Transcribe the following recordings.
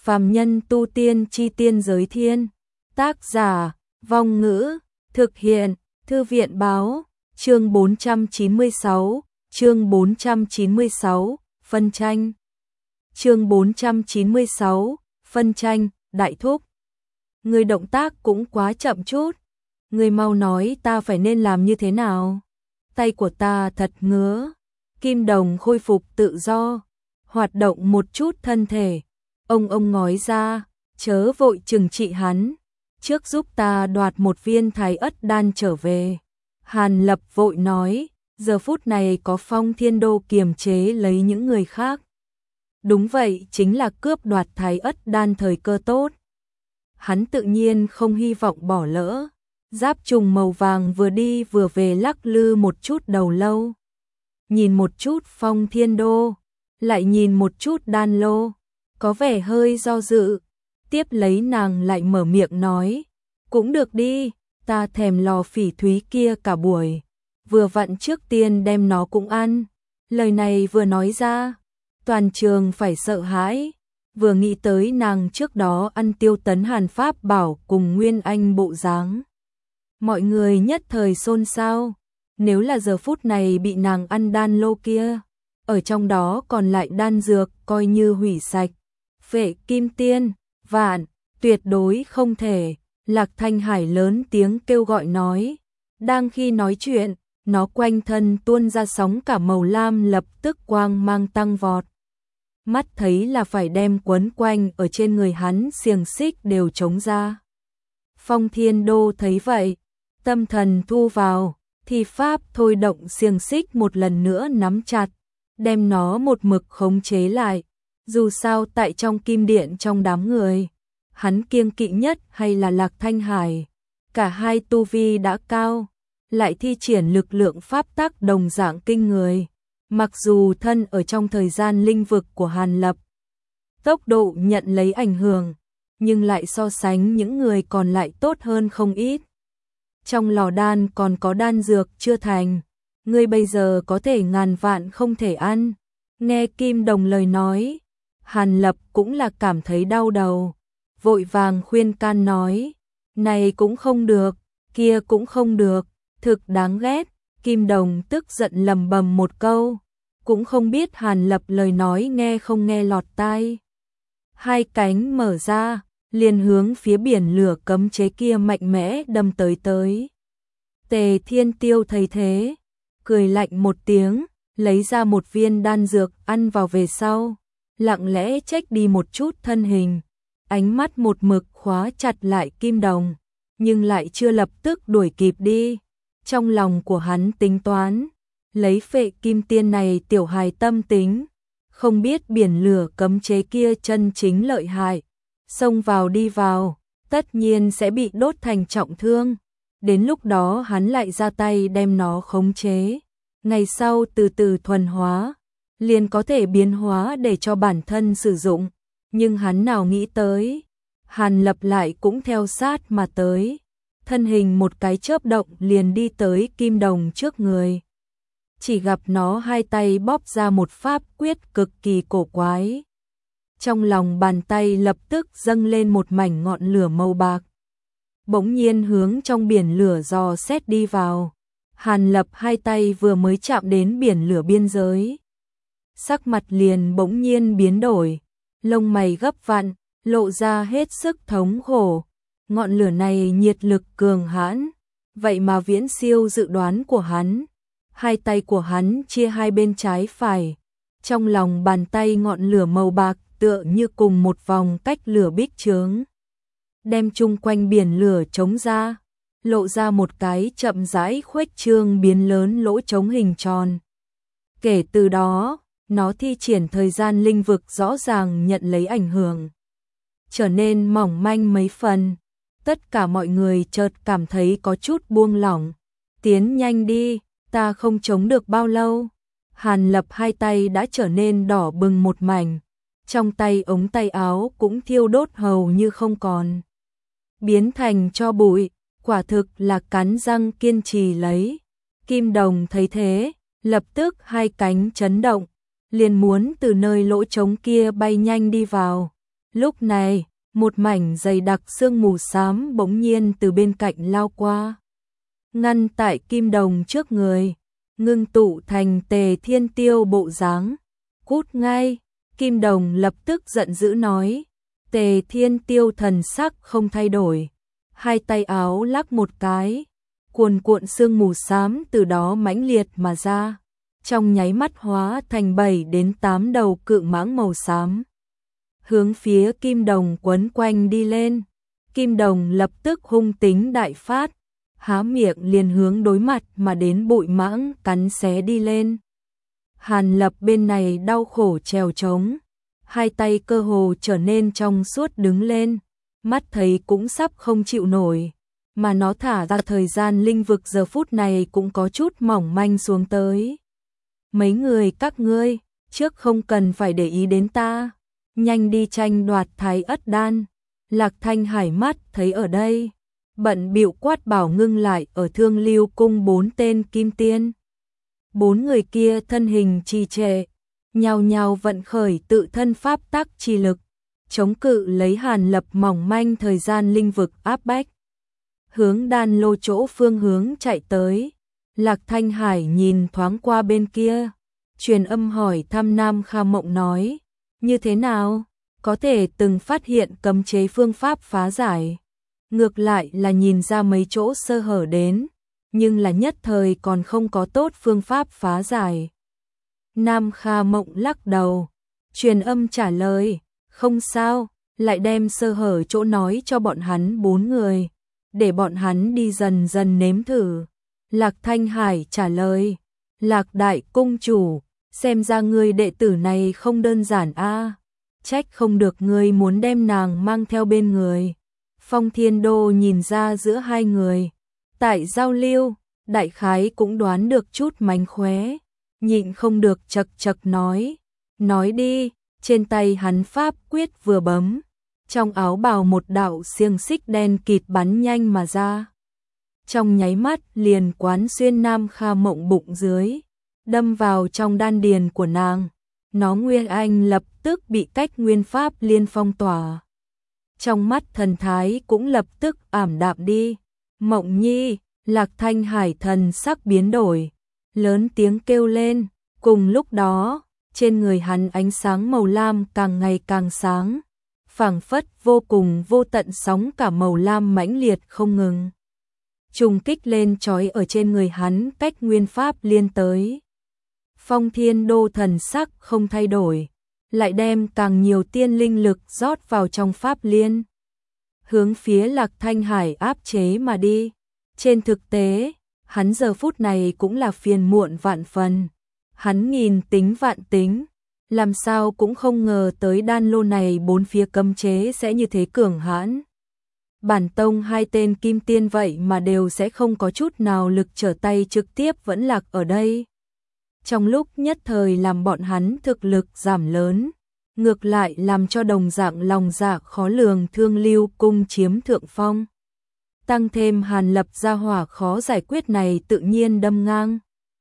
Phàm nhân tu tiên chi tiên giới thiên. Tác giả, Vong Ngữ, thực hiện, Thư viện Báo, chương 496, chương 496, phân tranh. Chương 496, phân tranh, đại thúc. Người động tác cũng quá chậm chút. Người mau nói ta phải nên làm như thế nào. Tay của ta thật ngứa. Kim Đồng khôi phục tự do, hoạt động một chút thân thể. Ông ngói ra, chớ vội trừng trị hắn. Trước giúp ta đoạt một viên thái ất đan trở về. Hàn Lập vội nói, giờ phút này có Phong Thiên Đô kiềm chế lấy những người khác. Đúng vậy, chính là cướp đoạt thái ất đan thời cơ tốt. Hắn tự nhiên không hy vọng bỏ lỡ. Giáp trùng màu vàng vừa đi vừa về lắc lư một chút đầu lâu. Nhìn một chút Phong Thiên Đô, lại nhìn một chút đan lô, có vẻ hơi do dự. Tiếp lấy nàng lại mở miệng nói, cũng được đi, ta thèm lò phỉ thúy kia cả buổi, vừa vặn trước tiên đem nó cũng ăn. Lời này vừa nói ra, toàn trường phải sợ hãi. Vừa nghĩ tới nàng trước đó ăn Tiêu Tấn Hàn Pháp Bảo cùng Nguyên Anh bộ dáng, mọi người nhất thời xôn xao. Nếu là giờ phút này bị nàng ăn đan lô kia, ở trong đó còn lại đan dược coi như hủy sạch. Phệ Kim Tiên, vạn, tuyệt đối không thể. Lạc Thanh Hải lớn tiếng kêu gọi nói. Đang khi nói chuyện, nó quanh thân tuôn ra sóng cả màu lam, lập tức quang mang tăng vọt. Mắt thấy là phải đem quấn quanh ở trên người hắn xiềng xích đều chống ra. Phong Thiên Đô thấy vậy, tâm thần thu vào, thì pháp thôi động xiềng xích một lần nữa nắm chặt, đem nó một mực khống chế lại. Dù sao tại trong kim điện trong đám người, hắn kiêng kỵ nhất hay là Lạc Thanh Hải. Cả hai tu vi đã cao, lại thi triển lực lượng pháp tắc đồng dạng kinh người. Mặc dù thân ở trong thời gian linh vực của Hàn Lập, tốc độ nhận lấy ảnh hưởng, nhưng lại so sánh những người còn lại tốt hơn không ít. Trong lò đan còn có đan dược chưa thành, ngươi bây giờ có thể ngàn vạn không thể ăn. Nghe Kim Đồng lời nói, Hàn Lập cũng là cảm thấy đau đầu, vội vàng khuyên can nói, này cũng không được, kia cũng không được, thực đáng ghét. Kim Đồng tức giận lầm bầm một câu, cũng không biết Hàn Lập lời nói nghe không nghe lọt tai. Hai cánh mở ra, liền hướng phía biển lửa cấm chế kia mạnh mẽ đâm tới. Tề Thiên Tiêu thấy thế, cười lạnh một tiếng, lấy ra một viên đan dược ăn vào về sau, lặng lẽ chếch đi một chút thân hình, ánh mắt một mực khóa chặt lại Kim Đồng, nhưng lại chưa lập tức đuổi kịp đi. Trong lòng của hắn tính toán, lấy Phệ Kim Tiên này tiểu hài tâm tính, không biết biển lửa cấm chế kia chân chính lợi hại, xông vào đi vào, tất nhiên sẽ bị đốt thành trọng thương. Đến lúc đó hắn lại ra tay đem nó khống chế, ngày sau từ từ thuần hóa, liền có thể biến hóa để cho bản thân sử dụng. Nhưng hắn nào nghĩ tới, Hàn Lập lại cũng theo sát mà tới, thân hình một cái chớp động liền đi tới Kim Đồng trước người. Chỉ gặp nó hai tay bóp ra một pháp quyết cực kỳ cổ quái. Trong lòng bàn tay lập tức dâng lên một mảnh ngọn lửa màu bạc, bỗng nhiên hướng trong biển lửa dò xét đi vào. Hàn Lập hai tay vừa mới chạm đến biển lửa biên giới, sắc mặt liền bỗng nhiên biến đổi, lông mày gấp vặn, lộ ra hết sức thống khổ. Ngọn lửa này nhiệt lực cường hãn, vậy mà viễn siêu dự đoán của hắn. Hai tay của hắn chia hai bên trái phải, trong lòng bàn tay ngọn lửa màu bạc tựa như cùng một vòng cách lửa bích chướng, đem chung quanh biển lửa chống ra, lộ ra một cái chậm rãi khuếch trương biến lớn lỗ trống hình tròn. Kể từ đó, nó thi triển thời gian linh vực rõ ràng nhận lấy ảnh hưởng, trở nên mỏng manh mấy phần. Tất cả mọi người chợt cảm thấy có chút buông lỏng. Tiến nhanh đi, ta không chống được bao lâu. Hàn Lập hai tay đã trở nên đỏ bừng một mảnh, trong tay ống tay áo cũng thiêu đốt hầu như không còn, biến thành tro bụi, quả thực là cắn răng kiên trì lấy. Kim Đồng thấy thế, lập tức hai cánh chấn động, liền muốn từ nơi lỗ trống kia bay nhanh đi vào. Lúc này, một mảnh dày đặc sương mù xám bỗng nhiên từ bên cạnh lao qua, ngăn tại Kim Đồng trước người, ngưng tụ thành Tề Thiên Tiêu bộ dáng. Cút ngay, Kim Đồng lập tức giận dữ nói. Tề Thiên Tiêu thần sắc không thay đổi, hai tay áo lắc một cái, cuồn cuộn sương mù xám từ đó mãnh liệt mà ra, trong nháy mắt hóa thành 7 đến 8 đầu cự mãng màu xám, hướng phía Kim Đồng quấn quanh đi lên. Kim Đồng lập tức hung tính đại phát, há miệng liền hướng đối mặt mà đến bụi mãng cắn xé đi lên. Hàn Lập bên này đau khổ trèo trống, hai tay cơ hồ trở nên trong suốt đứng lên, mắt thấy cũng sắp không chịu nổi, mà nó thả ra thời gian linh vực giờ phút này cũng có chút mỏng manh xuống tới. Mấy người các ngươi, trước không cần phải để ý đến ta, nhanh đi tranh đoạt Thái Ất Đan. Lạc Thanh Hải mắt thấy ở đây, bận bịu quát bảo ngưng lại ở Thương Lưu cung 4 tên kim tiên. 4 người kia thân hình trì trệ, nhao nhao vận khởi tự thân pháp tắc chi lực, chống cự lấy Hàn Lập mỏng manh thời gian linh vực áp bách. Hướng đan lô chỗ phương hướng chạy tới, Lạc Thanh Hải nhìn thoáng qua bên kia, truyền âm hỏi thăm Nam Kha Mộng nói, như thế nào, có thể từng phát hiện cấm chế phương pháp phá giải, ngược lại là nhìn ra mấy chỗ sơ hở đến, nhưng là nhất thời còn không có tốt phương pháp phá giải. Nam Kha Mộng lắc đầu, truyền âm trả lời, không sao, lại đem sơ hở chỗ nói cho bọn hắn 4 người, để bọn hắn đi dần dần nếm thử. Lạc Thanh Hải trả lời, Lạc Đại Cung Chủ, xem ra người đệ tử này không đơn giản a, trách không được người muốn đem nàng mang theo bên người. Phong Thiên Đô nhìn ra giữa hai người, tại giao lưu, đại khái cũng đoán được chút mánh khóe, nhịn không được chật chật nói đi. Trên tay hắn pháp quyết vừa bấm, trong áo bào một đạo xiềng xích đen kịt bắn nhanh mà ra, trong nháy mắt liền quán xuyên Nam Kha Mộng bụng dưới, đâm vào trong đan điền của nàng. Nó Nguyên Anh lập tức bị cách nguyên pháp liên phong tỏa, trong mắt thần thái cũng lập tức ảm đạm đi. Mộng Nhi, Lạc Thanh Hải thần sắc biến đổi, lớn tiếng kêu lên. Cùng lúc đó, trên người hắn ánh sáng màu lam càng ngày càng sáng, phảng phất vô cùng vô tận sóng cả màu lam mãnh liệt không ngừng trùng kích lên trói ở trên người hắn cách nguyên pháp liên tới. Phong Thiên Đô thần sắc không thay đổi, lại đem càng nhiều tiên linh lực rót vào trong pháp liên, hướng phía Lạc Thanh Hải áp chế mà đi. Trên thực tế, hắn giờ phút này cũng là phiền muộn vạn phần. Hắn nghìn tính vạn tính, làm sao cũng không ngờ tới đan lô này 4 phía cấm chế sẽ như thế cường hãn. Bản tông 2 tên kim tiên vậy mà đều sẽ không có chút nào lực trở tay trực tiếp vẫn lạc ở đây. Trong lúc nhất thời làm bọn hắn thực lực giảm lớn, ngược lại làm cho đồng dạng lòng dạ khó lường Thương Lưu cung chiếm thượng phong. Tăng thêm Hàn Lập ra hỏa khó giải quyết này tự nhiên đâm ngang.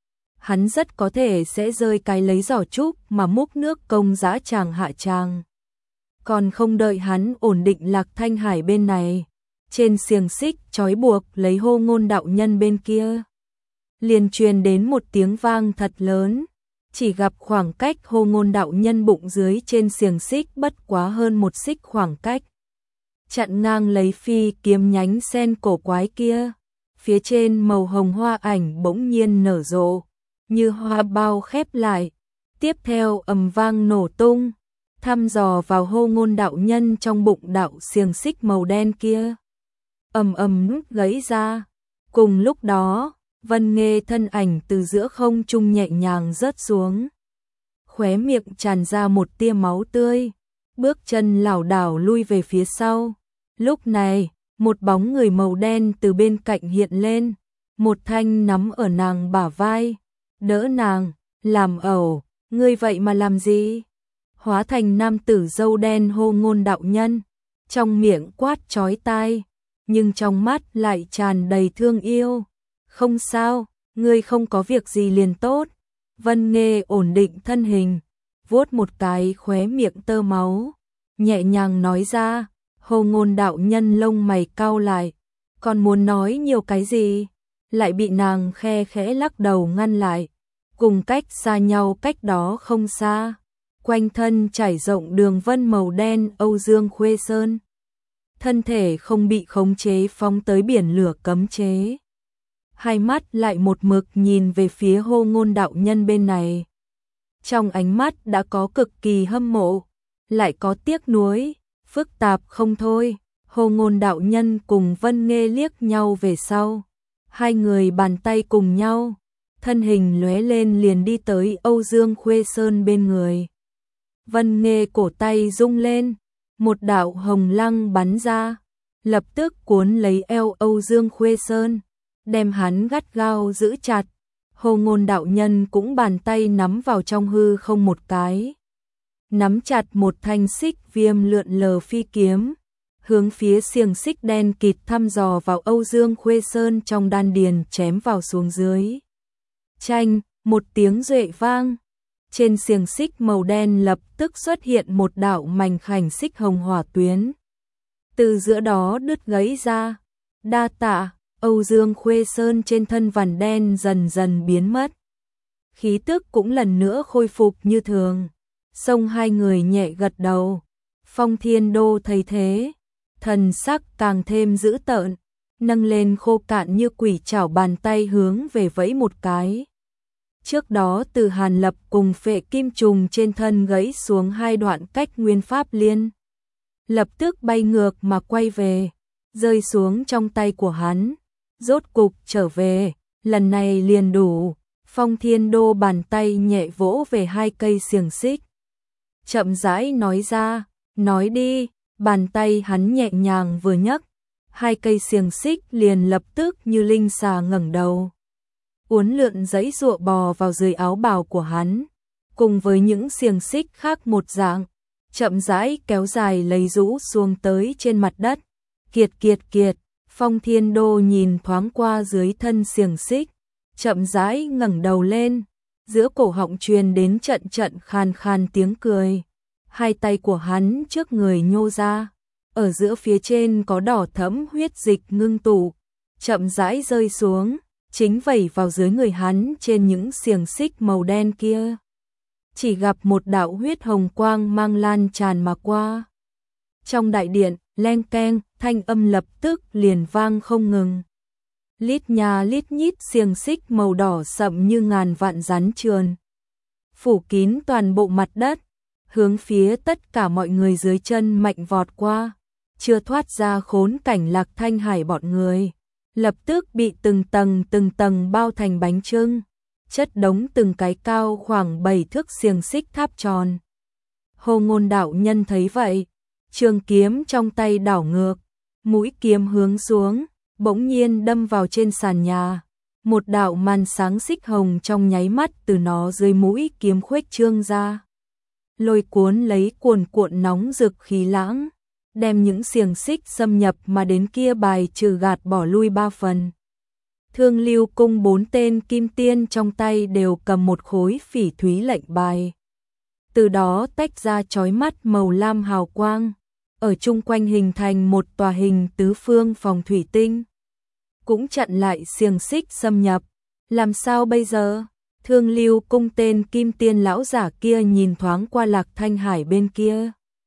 Hắn rất có thể sẽ rơi cái lấy giỏ trúc mà múc nước công dã tràng hạ tràng. Còn không đợi hắn ổn định Lạc Thanh Hải bên này, trên xiềng xích trói buộc lấy Hô Ngôn đạo nhân bên kia, liền truyền đến một tiếng vang thật lớn, chỉ gặp khoảng cách Hô Ngôn đạo nhân bụng dưới trên xiềng xích bất quá hơn 1 xích khoảng cách, chặn ngang lấy phi kiếm nhánh sen cổ quái kia, phía trên màu hồng hoa ảnh bỗng nhiên nở rộ, như hoa bao khép lại, tiếp theo ầm vang nổ tung, thăm dò vào Hô Ngôn đạo nhân trong bụng đạo xiềng xích màu đen kia, ầm ầm nút gãy ra. Cùng lúc đó, Vân Nghê thân ảnh từ giữa không trung nhẹ nhàng rớt xuống, khóe miệng tràn ra một tia máu tươi, bước chân lảo đảo lui về phía sau. Lúc này, một bóng người màu đen từ bên cạnh hiện lên, một thanh nắm ở nàng bả vai, đỡ nàng, làm ẩu, ngươi vậy mà làm gì? Hóa thành nam tử râu đen Hô Ngôn đạo nhân, trong miệng quát chói tai, nhưng trong mắt lại tràn đầy thương yêu. Không sao, ngươi không có việc gì liền tốt. Vân Nghê ổn định thân hình, vuốt một cái khóe miệng tơ máu, nhẹ nhàng nói ra. Hồ Ngôn đạo nhân lông mày cau lại, còn muốn nói nhiều cái gì, lại bị nàng khe khẽ lắc đầu ngăn lại. Cùng cách xa nhau cách đó không xa, quanh thân trải rộng đường vân màu đen Âu Dương Khuê Sơn. Thân thể không bị khống chế phóng tới biển lửa cấm chế. Hai mắt lại một mực nhìn về phía Hồ Ngôn đạo nhân bên này. Trong ánh mắt đã có cực kỳ hâm mộ, lại có tiếc nuối, phức tạp không thôi. Hồ Ngôn đạo nhân cùng Vân Nghê liếc nhau về sau. Hai người bàn tay cùng nhau, thân hình lóe lên liền đi tới Âu Dương Khuê Sơn bên người. Vân Nghê cổ tay rung lên, một đạo hồng lăng bắn ra, lập tức cuốn lấy eo Âu Dương Khuê Sơn, đem hắn gắt gao giữ chặt. Hồ Ngôn đạo nhân cũng bàn tay nắm vào trong hư không một cái, nắm chặt một thanh xích viêm lượn lờ phi kiếm, hướng phía xiềng xích đen kịt thăm dò vào Âu Dương Khuê Sơn trong đan điền chém vào xuống dưới. Chanh, một tiếng duệ vang, trên xiềng xích màu đen lập tức xuất hiện một đạo mảnh khảnh xích hồng hỏa tuyến, từ giữa đó đứt gãy ra. Đa tạ. Âu Dương Khuê Sơn trên thân vằn đen dần dần biến mất, khí tức cũng lần nữa khôi phục như thường. Xông hai người nhẹ gật đầu. Phong Thiên Đô thấy thế, thần sắc càng thêm dữ tợn, nâng lên khô cạn như quỷ chảo bàn tay hướng về vẫy một cái. Trước đó từ Hàn Lập cùng Phệ Kim Trùng trên thân gãy xuống hai đoạn cách nguyên pháp liên, lập tức bay ngược mà quay về, rơi xuống trong tay của hắn. Rốt cục trở về, lần này liền đủ. Phong Thiên Đô bàn tay nhẹ vỗ về hai cây xiềng xích, chậm rãi nói ra. Nói đi. Bàn tay hắn nhẹ nhàng vừa nhấc, hai cây xiềng xích liền lập tức như linh xà ngẩng đầu, uốn lượn giãy giụa bò vào dưới áo bào của hắn, cùng với những xiềng xích khác một dạng, chậm rãi kéo dài lấy rũ xuống tới trên mặt đất. Kiệt kiệt kiệt. Phong Thiên Đô nhìn thoáng qua dưới thân xiềng xích, chậm rãi ngẩng đầu lên, giữa cổ họng truyền đến trận trận khàn khàn tiếng cười. Hai tay của hắn trước người nhô ra, ở giữa phía trên có đỏ thẫm huyết dịch ngưng tụ, chậm rãi rơi xuống, chính vẩy vào dưới người hắn trên những xiềng xích màu đen kia. Chỉ gặp một đạo huyết hồng quang mang lan tràn mà qua. Trong đại điện, leng keng, thanh âm lập tức liền vang không ngừng. Lít nhà lít nhít xiềng xích màu đỏ sậm như ngàn vạn rắn trườn, phủ kín toàn bộ mặt đất, hướng phía tất cả mọi người dưới chân mạnh vọt qua. Chưa thoát ra khốn cảnh Lạc Thanh Hải bọn người, lập tức bị từng tầng bao thành bánh chưng, chất đống từng cái cao khoảng 7 thước xiềng xích tháp tròn. Hồ Ngôn đạo nhân thấy vậy, trường kiếm trong tay đảo ngược, mũi kiếm hướng xuống, bỗng nhiên đâm vào trên sàn nhà. Một đạo màn sáng xích hồng trong nháy mắt từ nó dưới mũi kiếm khuếch trương ra, lôi cuốn lấy cuồn cuộn nóng rực khí lãng, đem những xiềng xích xâm nhập mà đến kia bài trừ gạt bỏ lui 3 phần. Thương Lưu cung 4 tên kim tiên trong tay đều cầm một khối phỉ thúy lệnh bài, từ đó tách ra chói mắt màu lam hào quang, ở chung quanh hình thành một tòa hình tứ phương phòng thủy tinh, cũng chặn lại xiềng xích xâm nhập. Làm sao bây giờ? Thương Lưu cung tên kim tiên lão giả kia nhìn thoáng qua Lạc Thanh Hải bên kia,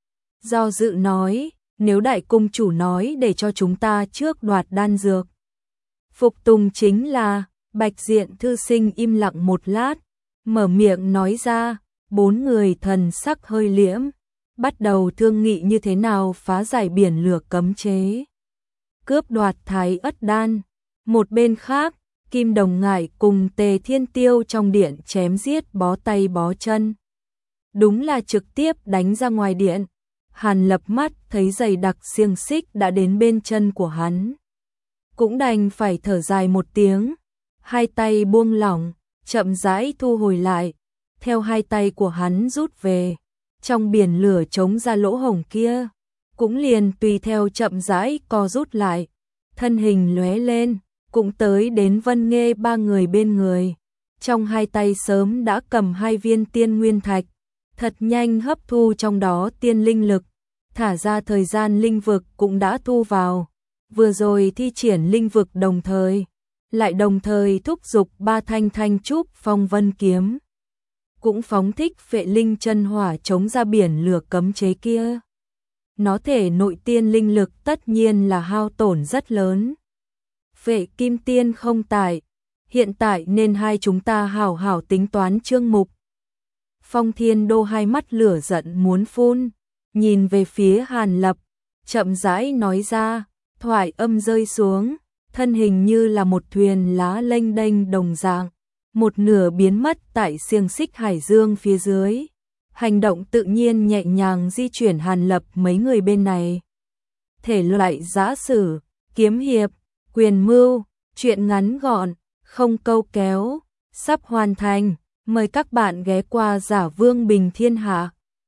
do dự nói, nếu đại cung chủ nói để cho chúng ta trước đoạt đan dược, phục tùng chính là. Bạch Diện thư sinh im lặng một lát, mở miệng nói ra. 4 người thần sắc hơi liễm, bắt đầu thương nghị như thế nào phá giải biển lửa cấm chế, cướp đoạt Thái Ất đan. Một bên khác, Kim Đồng Ngải cùng Tề Thiên Tiêu trong điện chém giết bó tay bó chân, đúng là trực tiếp đánh ra ngoài điện. Hàn Lập mắt thấy dày đặc xiềng xích đã đến bên chân của hắn, cũng đành phải thở dài một tiếng, hai tay buông lỏng, chậm rãi thu hồi lại. Theo hai tay của hắn rút về, trong biển lửa trống ra lỗ hổng kia, cũng liền tùy theo chậm rãi co rút lại, thân hình lóe lên, cũng tới đến Vân Nghê 3 người bên người. Trong hai tay sớm đã cầm 2 viên tiên nguyên thạch, thật nhanh hấp thu trong đó tiên linh lực, thả ra thời gian linh vực cũng đã thu vào. Vừa rồi thi triển linh vực đồng thời, lại đồng thời thúc giục 3 thanh thanh trúc phong vân kiếm. Cũng phóng thích phệ linh chân hỏa chống ra biển lửa cấm chế kia. Nó thể nội tiên linh lực tất nhiên là hao tổn rất lớn. Phệ kim tiên không tại, hiện tại nên hai chúng ta hảo hảo tính toán chương mục. Phong Thiên Đô hai mắt lửa giận muốn phun, nhìn về phía Hàn Lập, chậm rãi nói ra, thoại âm rơi xuống, thân hình như là một thuyền lá lênh đênh đồng dạng, một nửa biến mất tại xiềng xích hải dương phía dưới. Hành động tự nhiên nhẹ nhàng di chuyển Hàn Lập mấy người bên này. Thể loại giã sử, kiếm hiệp, quyền mưu, truyện ngắn gọn, không câu kéo, sắp hoàn thành. Mời các bạn ghé qua Giả Vương Bình Thiên Hạ.